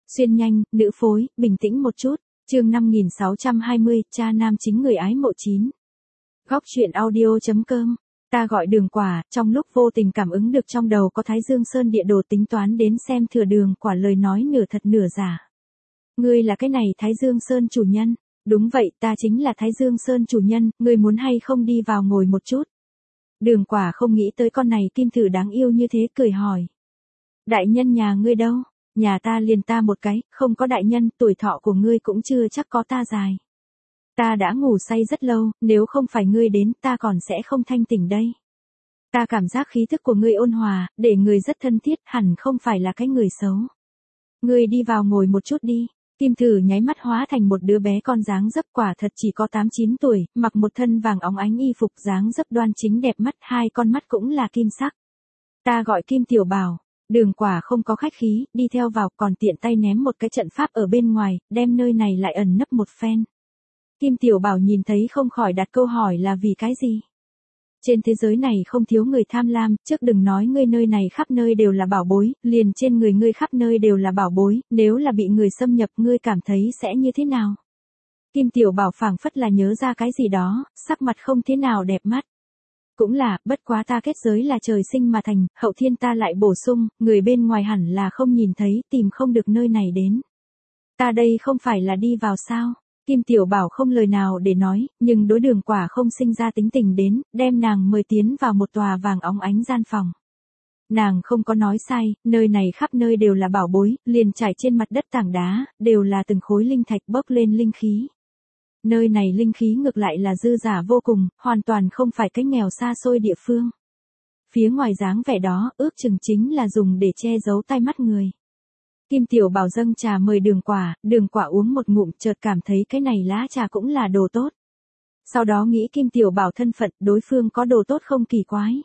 Xuyên nhanh, nữ phối, bình tĩnh một chút. Chương 5620, cha nam chính người ái mộ 9. Góc truyện audio.com. Ta gọi Đường Quả, trong lúc vô tình cảm ứng được trong đầu có Thái Dương Sơn địa đồ, tính toán đến xem thừa Đường Quả lời nói nửa thật nửa giả. Ngươi là cái này Thái Dương Sơn chủ nhân? Đúng vậy, ta chính là Thái Dương Sơn chủ nhân, ngươi muốn hay không đi vào ngồi một chút? Đường Quả không nghĩ tới con này kim thử đáng yêu như thế, cười hỏi. Đại nhân nhà ngươi đâu? Nhà ta liền ta một cái, không có đại nhân, tuổi thọ của ngươi cũng chưa chắc có ta dài. Ta đã ngủ say rất lâu, nếu không phải ngươi đến, ta còn sẽ không thanh tỉnh đây. Ta cảm giác khí thức của ngươi ôn hòa, để người rất thân thiết, hẳn không phải là cái người xấu. Ngươi đi vào ngồi một chút đi. Kim thử nháy mắt hóa thành một đứa bé con dáng dấp, quả thật chỉ có 8-9 tuổi, mặc một thân vàng óng ánh y phục, dáng dấp đoan chính đẹp mắt, hai con mắt cũng là kim sắc. Ta gọi Kim Tiểu Bảo. Đường Quả không có khách khí, đi theo vào, còn tiện tay ném một cái trận pháp ở bên ngoài, đem nơi này lại ẩn nấp một phen. Kim Tiểu Bảo nhìn thấy không khỏi đặt câu hỏi là vì cái gì? Trên thế giới này không thiếu người tham lam, trước đừng nói ngươi nơi này khắp nơi đều là bảo bối, liền trên người ngươi khắp nơi đều là bảo bối, nếu là bị người xâm nhập ngươi cảm thấy sẽ như thế nào? Kim Tiểu Bảo phảng phất là nhớ ra cái gì đó, sắc mặt không thế nào đẹp mắt. Cũng là, bất quá ta kết giới là trời sinh mà thành, hậu thiên ta lại bổ sung, người bên ngoài hẳn là không nhìn thấy, tìm không được nơi này đến. Ta đây không phải là đi vào sao? Kim Tiểu Bảo không lời nào để nói, nhưng đối Đường Quả không sinh ra tính tình đến, đem nàng mời tiến vào một tòa vàng óng ánh gian phòng. Nàng không có nói sai, nơi này khắp nơi đều là bảo bối, liền trải trên mặt đất tảng đá, đều là từng khối linh thạch bốc lên linh khí. Nơi này linh khí ngược lại là dư giả vô cùng, hoàn toàn không phải cái nghèo xa xôi địa phương. Phía ngoài dáng vẻ đó, ước chừng chính là dùng để che giấu tai mắt người. Kim Tiểu Bảo dâng trà mời Đường Quả uống một ngụm, chợt cảm thấy cái này lá trà cũng là đồ tốt. Sau đó nghĩ Kim Tiểu Bảo thân phận, đối phương có đồ tốt không kỳ quái.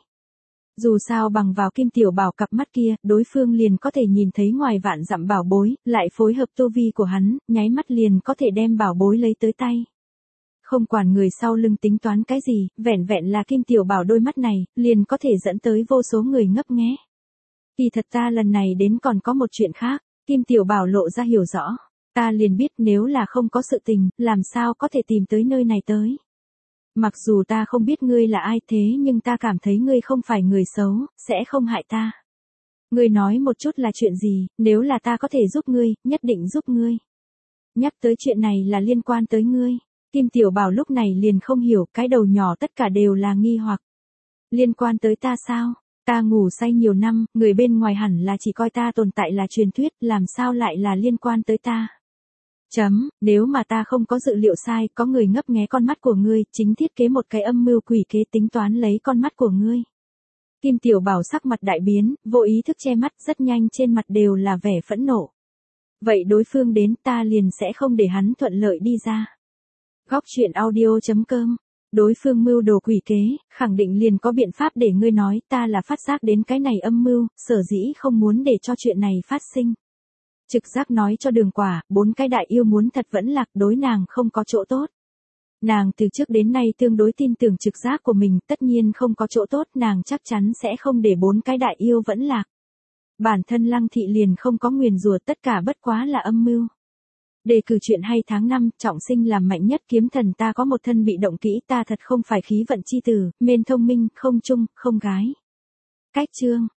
Dù sao bằng vào Kim Tiểu Bảo cặp mắt kia, đối phương liền có thể nhìn thấy ngoài vạn dặm bảo bối, lại phối hợp tu vi của hắn, nháy mắt liền có thể đem bảo bối lấy tới tay. Không quản người sau lưng tính toán cái gì, vẹn vẹn là Kim Tiểu Bảo đôi mắt này, liền có thể dẫn tới vô số người ngấp nghé. Kỳ thật ta lần này đến còn có một chuyện khác. Kim Tiểu Bảo lộ ra hiểu rõ. Ta liền biết nếu là không có sự tình, làm sao có thể tìm tới nơi này tới. Mặc dù ta không biết ngươi là ai, thế nhưng ta cảm thấy ngươi không phải người xấu, sẽ không hại ta. Ngươi nói một chút là chuyện gì, nếu là ta có thể giúp ngươi, nhất định giúp ngươi. Nhắc tới chuyện này là liên quan tới ngươi. Kim Tiểu Bảo lúc này liền không hiểu, cái đầu nhỏ tất cả đều là nghi hoặc. Liên quan tới ta sao? Ta ngủ say nhiều năm, người bên ngoài hẳn là chỉ coi ta tồn tại là truyền thuyết, làm sao lại là liên quan tới ta. Nếu mà ta không có dự liệu sai, có người ngấp nghé con mắt của ngươi, chính thiết kế một cái âm mưu quỷ kế tính toán lấy con mắt của ngươi. Kim Tiểu Bảo sắc mặt đại biến, vô ý thức che mắt, rất nhanh trên mặt đều là vẻ phẫn nộ. Vậy đối phương đến, ta liền sẽ không để hắn thuận lợi đi ra. Góc truyện audio.com. Đối phương mưu đồ quỷ kế, khẳng định liền có biện pháp để ngươi nói, ta là phát giác đến cái này âm mưu, sở dĩ không muốn để cho chuyện này phát sinh. Trực giác nói cho Đường Quả, 4 cái đại yêu muốn thật vẫn lạc, đối nàng không có chỗ tốt. Nàng từ trước đến nay tương đối tin tưởng trực giác của mình, tất nhiên không có chỗ tốt, nàng chắc chắn sẽ không để 4 cái đại yêu vẫn lạc. Bản thân Lăng Thị liền không có nguyền rủa, tất cả bất quá là âm mưu. Đề cử chuyện hay tháng 5, trọng sinh làm mạnh nhất kiếm thần, ta có một thân bị động kỹ, ta thật không phải khí vận chi tử, mên thông minh, không trung, không gái. Cách chương.